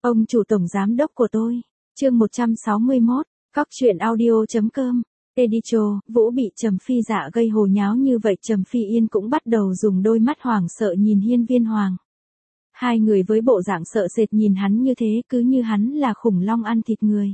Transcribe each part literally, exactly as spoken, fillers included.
Ông chủ tổng giám đốc của tôi. Chương một trăm sáu mươi mốt, Cóc truyện audio.com. Edicho, Vũ bị Trầm Phi Dạ gây hồ nháo như vậy, Trầm Phi Yên cũng bắt đầu dùng đôi mắt hoảng sợ nhìn Hiên Viên Hoàng. Hai người với bộ dạng sợ sệt nhìn hắn như thế, cứ như hắn là khủng long ăn thịt người.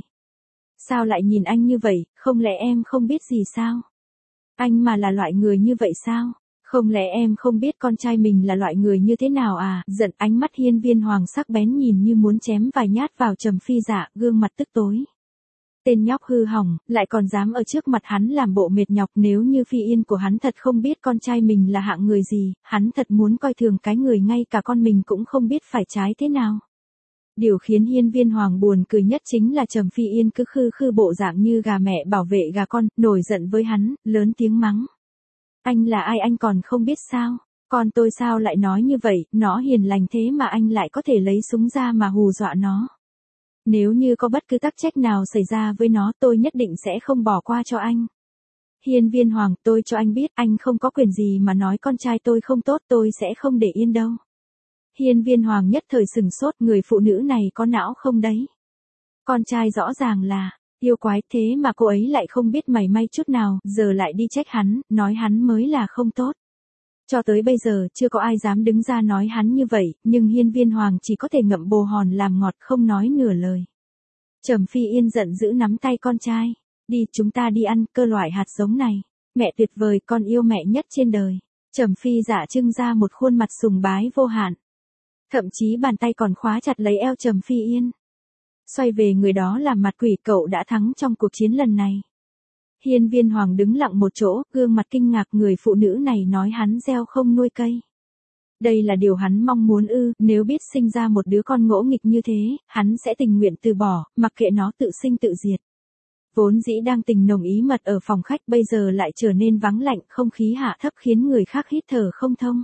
Sao lại nhìn anh như vậy, không lẽ em không biết gì sao? Anh mà là loại người như vậy sao? Không lẽ em không biết con trai mình là loại người như thế nào à? Giận, ánh mắt Hiên Viên Hoàng sắc bén nhìn như muốn chém vài nhát vào Trầm Phi Dạ, gương mặt tức tối. Tên nhóc hư hỏng, lại còn dám ở trước mặt hắn làm bộ mệt nhọc, nếu như Phi Yên của hắn thật không biết con trai mình là hạng người gì, hắn thật muốn coi thường cái người ngay cả con mình cũng không biết phải trái thế nào. Điều khiến Hiên Viên Hoàng buồn cười nhất chính là Trầm Phi Yên cứ khư khư bộ dạng như gà mẹ bảo vệ gà con, nổi giận với hắn, lớn tiếng mắng. Anh là ai anh còn không biết sao? Con tôi sao lại nói như vậy, nó hiền lành thế mà anh lại có thể lấy súng ra mà hù dọa nó. Nếu như có bất cứ tắc trách nào xảy ra với nó, tôi nhất định sẽ không bỏ qua cho anh. Hiên Viên Hoàng, tôi cho anh biết, anh không có quyền gì mà nói con trai tôi không tốt, tôi sẽ không để yên đâu. Hiên Viên Hoàng nhất thời sừng sốt, người phụ nữ này có não không đấy? Con trai rõ ràng là yêu quái, thế mà cô ấy lại không biết mảy may chút nào, giờ lại đi trách hắn, nói hắn mới là không tốt. Cho tới bây giờ, chưa có ai dám đứng ra nói hắn như vậy, nhưng Hiên Viên Hoàng chỉ có thể ngậm bồ hòn làm ngọt, không nói nửa lời. Trầm Phi Yên giận dữ nắm tay con trai. Đi, chúng ta đi ăn cơ loại hạt giống này. Mẹ tuyệt vời, con yêu mẹ nhất trên đời. Trầm Phi Dạ trưng ra một khuôn mặt sùng bái vô hạn. Thậm chí bàn tay còn khóa chặt lấy eo Trầm Phi Yên. Xoay về người đó làm mặt quỷ, cậu đã thắng trong cuộc chiến lần này. Hiên Viên Hoàng đứng lặng một chỗ, gương mặt kinh ngạc, người phụ nữ này nói hắn gieo không nuôi cây. Đây là điều hắn mong muốn ư? Nếu biết sinh ra một đứa con ngỗ nghịch như thế, hắn sẽ tình nguyện từ bỏ, mặc kệ nó tự sinh tự diệt. Vốn dĩ đang tình nồng ý mật ở phòng khách, bây giờ lại trở nên vắng lạnh, không khí hạ thấp khiến người khác hít thở không thông.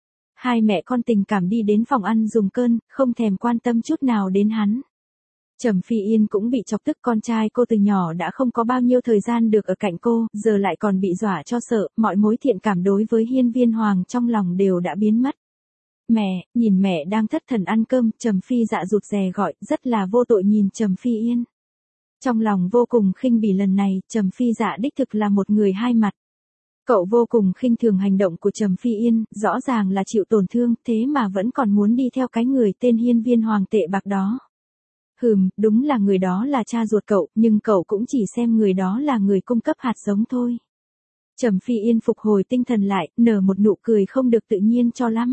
Hai mẹ con tình cảm đi đến phòng ăn dùng cơm, không thèm quan tâm chút nào đến hắn. Trầm Phi Yên cũng bị chọc tức, con trai cô từ nhỏ đã không có bao nhiêu thời gian được ở cạnh cô, giờ lại còn bị dọa cho sợ, mọi mối thiện cảm đối với Hiên Viên Hoàng trong lòng đều đã biến mất. Mẹ, nhìn mẹ đang thất thần ăn cơm, Trầm Phi Dạ rụt rè gọi, rất là vô tội nhìn Trầm Phi Yên. Trong lòng vô cùng khinh bỉ, lần này, Trầm Phi Dạ đích thực là một người hai mặt. Cậu vô cùng khinh thường hành động của Trầm Phi Yên, rõ ràng là chịu tổn thương, thế mà vẫn còn muốn đi theo cái người tên Hiên Viên Hoàng tệ bạc đó. Hừm, đúng là người đó là cha ruột cậu, nhưng cậu cũng chỉ xem người đó là người cung cấp hạt giống thôi. Trầm Phi Yên phục hồi tinh thần lại, nở một nụ cười không được tự nhiên cho lắm.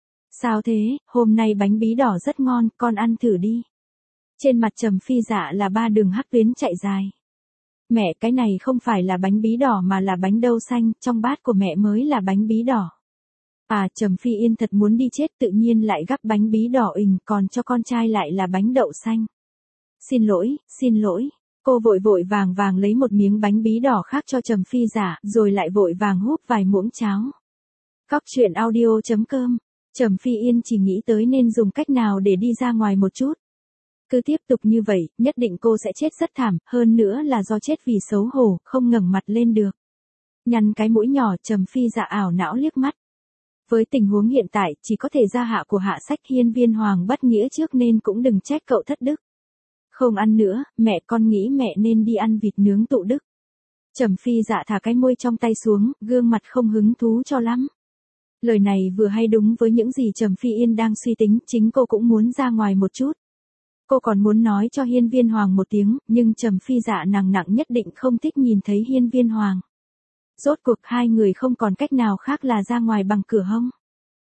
Sao thế, hôm nay bánh bí đỏ rất ngon, con ăn thử đi. Trên mặt Trầm Phi Dạ là ba đường hắc tuyến chạy dài. Mẹ, cái này không phải là bánh bí đỏ mà là bánh đậu xanh, trong bát của mẹ mới là bánh bí đỏ. À, Trầm Phi Yên thật muốn đi chết, tự nhiên lại gắp bánh bí đỏ ình, còn cho con trai lại là bánh đậu xanh. Xin lỗi, xin lỗi. Cô vội vội vàng vàng lấy một miếng bánh bí đỏ khác cho Trầm Phi Dạ, rồi lại vội vàng húp vài muỗng cháo. Cóc truyện audio.com. Trầm Phi Yên chỉ nghĩ tới nên dùng cách nào để đi ra ngoài một chút. Cứ tiếp tục như vậy, nhất định cô sẽ chết rất thảm, hơn nữa là do chết vì xấu hổ, không ngẩng mặt lên được. Nhăn cái mũi nhỏ, Trầm Phi Dạ ảo não liếc mắt. Với tình huống hiện tại, chỉ có thể ra hạ của hạ sách, Hiên Viên Hoàng bất nghĩa trước nên cũng đừng trách cậu thất đức. Không ăn nữa, mẹ, con nghĩ mẹ nên đi ăn vịt nướng tụ đức. Trầm Phi Dạ thả cái môi trong tay xuống, gương mặt không hứng thú cho lắm. Lời này vừa hay đúng với những gì Trầm Phi Yên đang suy tính, chính cô cũng muốn ra ngoài một chút. Cô còn muốn nói cho Hiên Viên Hoàng một tiếng, nhưng Trầm Phi Dạ nàng nặng nhất định không thích nhìn thấy Hiên Viên Hoàng. Rốt cuộc hai người không còn cách nào khác là ra ngoài bằng cửa hông.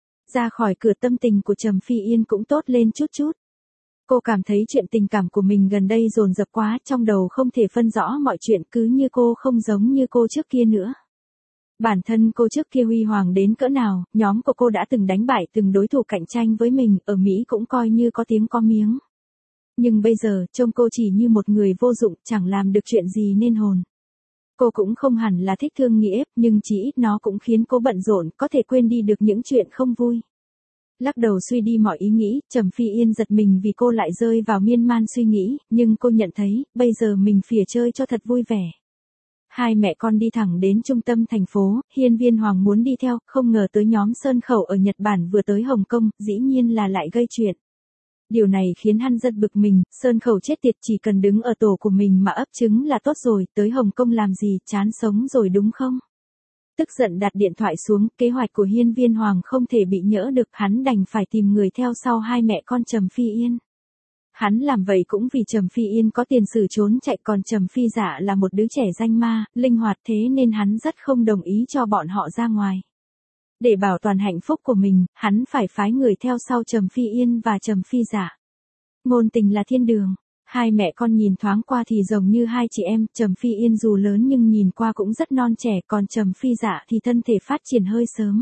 Ra khỏi cửa, tâm tình của Trầm Phi Yên cũng tốt lên chút chút. Cô cảm thấy chuyện tình cảm của mình gần đây dồn dập quá, trong đầu không thể phân rõ mọi chuyện, cứ như cô không giống như cô trước kia nữa. Bản thân cô trước kia huy hoàng đến cỡ nào, nhóm của cô đã từng đánh bại từng đối thủ cạnh tranh với mình, ở Mỹ cũng coi như có tiếng có miếng. Nhưng bây giờ, trông cô chỉ như một người vô dụng, chẳng làm được chuyện gì nên hồn. Cô cũng không hẳn là thích thương nghĩa, nhưng chỉ ít nó cũng khiến cô bận rộn, có thể quên đi được những chuyện không vui. Lắc đầu suy đi mọi ý nghĩ, Trầm Phi Yên giật mình vì cô lại rơi vào miên man suy nghĩ, nhưng cô nhận thấy, bây giờ mình phìa chơi cho thật vui vẻ. Hai mẹ con đi thẳng đến trung tâm thành phố, Hiên Viên Hoàng muốn đi theo, không ngờ tới nhóm Sơn Khẩu ở Nhật Bản vừa tới Hồng Kông, dĩ nhiên là lại gây chuyện. Điều này khiến hắn rất bực mình, Sơn Khẩu chết tiệt, chỉ cần đứng ở tổ của mình mà ấp trứng là tốt rồi, tới Hồng Kông làm gì, chán sống rồi đúng không? Tức giận đặt điện thoại xuống, kế hoạch của Hiên Viên Hoàng không thể bị nhỡ được, hắn đành phải tìm người theo sau hai mẹ con Trầm Phi Yên. Hắn làm vậy cũng vì Trầm Phi Yên có tiền sử trốn chạy, còn Trầm Phi Dạ là một đứa trẻ danh ma, linh hoạt, thế nên hắn rất không đồng ý cho bọn họ ra ngoài. Để bảo toàn hạnh phúc của mình, hắn phải phái người theo sau Trầm Phi Yên và Trầm Phi Dạ. Ngôn tình là thiên đường. Hai mẹ con nhìn thoáng qua thì giống như hai chị em, Trầm Phi Yên dù lớn nhưng nhìn qua cũng rất non trẻ, còn Trầm Phi Dạ thì thân thể phát triển hơi sớm.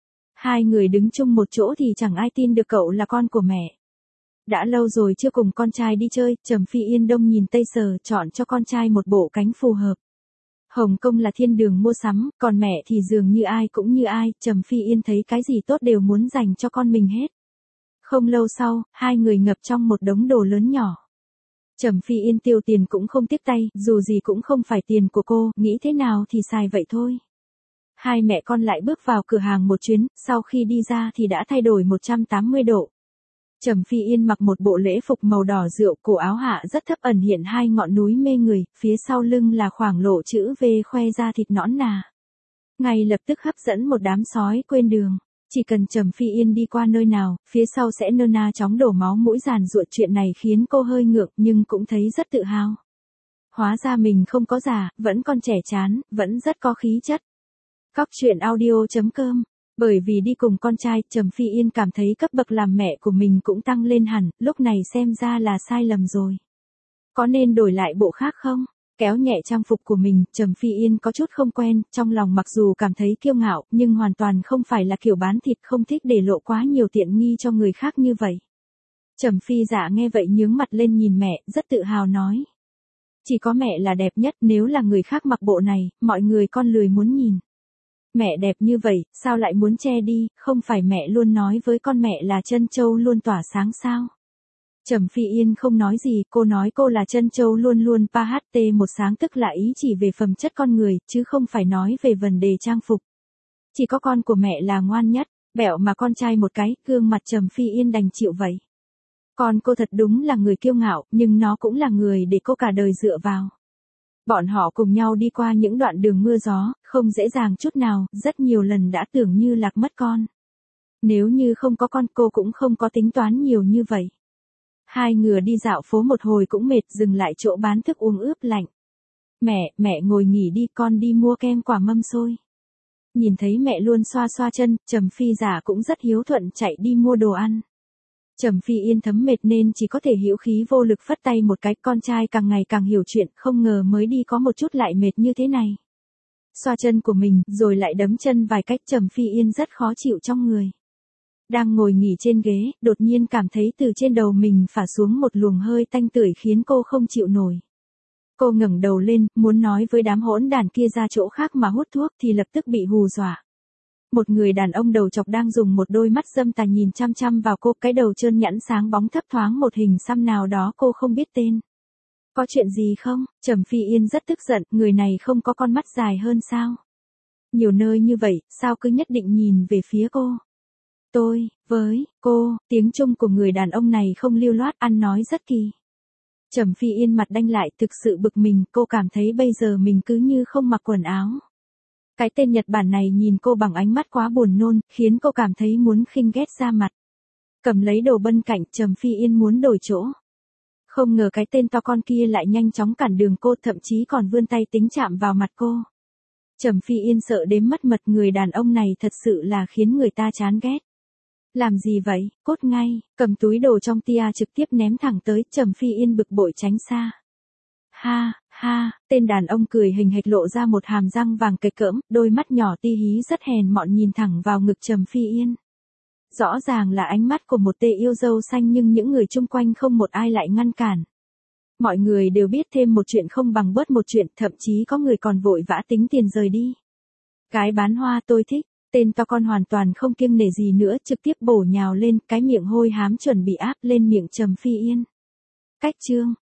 Hai người đứng chung một chỗ thì chẳng ai tin được cậu là con của mẹ. Đã lâu rồi chưa cùng con trai đi chơi, Trầm Phi Yên đông nhìn tây sờ, chọn cho con trai một bộ cánh phù hợp. Hồng Kông là thiên đường mua sắm, còn mẹ thì dường như ai cũng như ai, Trầm Phi Yên thấy cái gì tốt đều muốn dành cho con mình hết. Không lâu sau, hai người ngập trong một đống đồ lớn nhỏ. Trầm Phi Yên tiêu tiền cũng không tiếc tay, dù gì cũng không phải tiền của cô, nghĩ thế nào thì xài vậy thôi. Hai mẹ con lại bước vào cửa hàng một chuyến, sau khi đi ra thì đã thay đổi một trăm tám mươi độ. Trầm Phi Yên mặc một bộ lễ phục màu đỏ rượu, cổ áo hạ rất thấp ẩn hiện hai ngọn núi mê người, phía sau lưng là khoảng lộ chữ V khoe ra thịt nõn nà. Ngay lập tức hấp dẫn một đám sói quên đường. Chỉ cần Trầm Phi Yên đi qua nơi nào, phía sau sẽ nơ na chóng đổ máu mũi giàn ruột, chuyện này khiến cô hơi ngượng nhưng cũng thấy rất tự hào. Hóa ra mình không có già, vẫn còn trẻ chán, vẫn rất có khí chất. Cóc truyện audio chấm com. Bởi vì đi cùng con trai, Trầm Phi Yên cảm thấy cấp bậc làm mẹ của mình cũng tăng lên hẳn, lúc này xem ra là sai lầm rồi. Có nên đổi lại bộ khác không? Kéo nhẹ trang phục của mình, Trầm Phi Yên có chút không quen, trong lòng mặc dù cảm thấy kiêu ngạo, nhưng hoàn toàn không phải là kiểu bán thịt, không thích để lộ quá nhiều tiện nghi cho người khác như vậy. Trầm Phi Dạ nghe vậy nhướng mặt lên nhìn mẹ, rất tự hào nói. Chỉ có mẹ là đẹp nhất, nếu là người khác mặc bộ này, mọi người con lười muốn nhìn. Mẹ đẹp như vậy, sao lại muốn che đi, không phải mẹ luôn nói với con mẹ là trân châu luôn tỏa sáng sao? Trầm Phi Yên không nói gì, cô nói cô là trân châu luôn luôn pa hát tê một sáng, tức là ý chỉ về phẩm chất con người, chứ không phải nói về vấn đề trang phục. Chỉ có con của mẹ là ngoan nhất, bẹo mà con trai một cái, gương mặt Trầm Phi Yên đành chịu vậy. Con cô thật đúng là người kiêu ngạo, nhưng nó cũng là người để cô cả đời dựa vào. Bọn họ cùng nhau đi qua những đoạn đường mưa gió, không dễ dàng chút nào, rất nhiều lần đã tưởng như lạc mất con. Nếu như không có con, cô cũng không có tính toán nhiều như vậy. Hai người đi dạo phố một hồi cũng mệt, dừng lại chỗ bán thức uống ướp lạnh. Mẹ, mẹ ngồi nghỉ đi, con đi mua kem quả mâm xôi. Nhìn thấy mẹ luôn xoa xoa chân, Trầm Phi Dạ cũng rất hiếu thuận chạy đi mua đồ ăn. Trầm Phi Yên thấm mệt nên chỉ có thể hữu khí vô lực phất tay một cái, con trai càng ngày càng hiểu chuyện, không ngờ mới đi có một chút lại mệt như thế này. Xoa chân của mình, rồi lại đấm chân vài cách, Trầm Phi Yên rất khó chịu trong người. Đang ngồi nghỉ trên ghế, đột nhiên cảm thấy từ trên đầu mình phả xuống một luồng hơi tanh tưởi khiến cô không chịu nổi. Cô ngẩng đầu lên, muốn nói với đám hỗn đàn kia ra chỗ khác mà hút thuốc thì lập tức bị hù dọa. Một người đàn ông đầu chọc đang dùng một đôi mắt dâm tà nhìn chăm chăm vào cô, cái đầu trơn nhẵn sáng bóng thấp thoáng một hình xăm nào đó cô không biết tên. Có chuyện gì không? Trầm Phi Yên rất tức giận, người này không có con mắt dài hơn sao? Nhiều nơi như vậy, sao cứ nhất định nhìn về phía cô? Tôi, với, cô, tiếng Trung của người đàn ông này không lưu loát, ăn nói rất kỳ. Trầm Phi Yên mặt đanh lại, thực sự bực mình, cô cảm thấy bây giờ mình cứ như không mặc quần áo. Cái tên Nhật Bản này nhìn cô bằng ánh mắt quá buồn nôn, khiến cô cảm thấy muốn khinh ghét ra mặt. Cầm lấy đồ bên cạnh, Trầm Phi Yên muốn đổi chỗ. Không ngờ cái tên to con kia lại nhanh chóng cản đường cô, thậm chí còn vươn tay tính chạm vào mặt cô. Trầm Phi Yên sợ đến mất mật, người đàn ông này thật sự là khiến người ta chán ghét. Làm gì vậy, cốt ngay, cầm túi đồ trong tia trực tiếp ném thẳng tới, Trầm Phi Yên bực bội tránh xa. Ha, ha, tên đàn ông cười hình hệt lộ ra một hàm răng vàng kịch cỡm, đôi mắt nhỏ ti hí rất hèn mọn nhìn thẳng vào ngực Trầm Phi Yên. Rõ ràng là ánh mắt của một tê yêu dâu xanh nhưng những người chung quanh không một ai lại ngăn cản. Mọi người đều biết thêm một chuyện không bằng bớt một chuyện, thậm chí có người còn vội vã tính tiền rời đi. Cái bán hoa tôi thích, tên to con hoàn toàn không kiêng nể gì nữa, trực tiếp bổ nhào lên, cái miệng hôi hám chuẩn bị áp lên miệng Trầm Phi Yên. Cách chương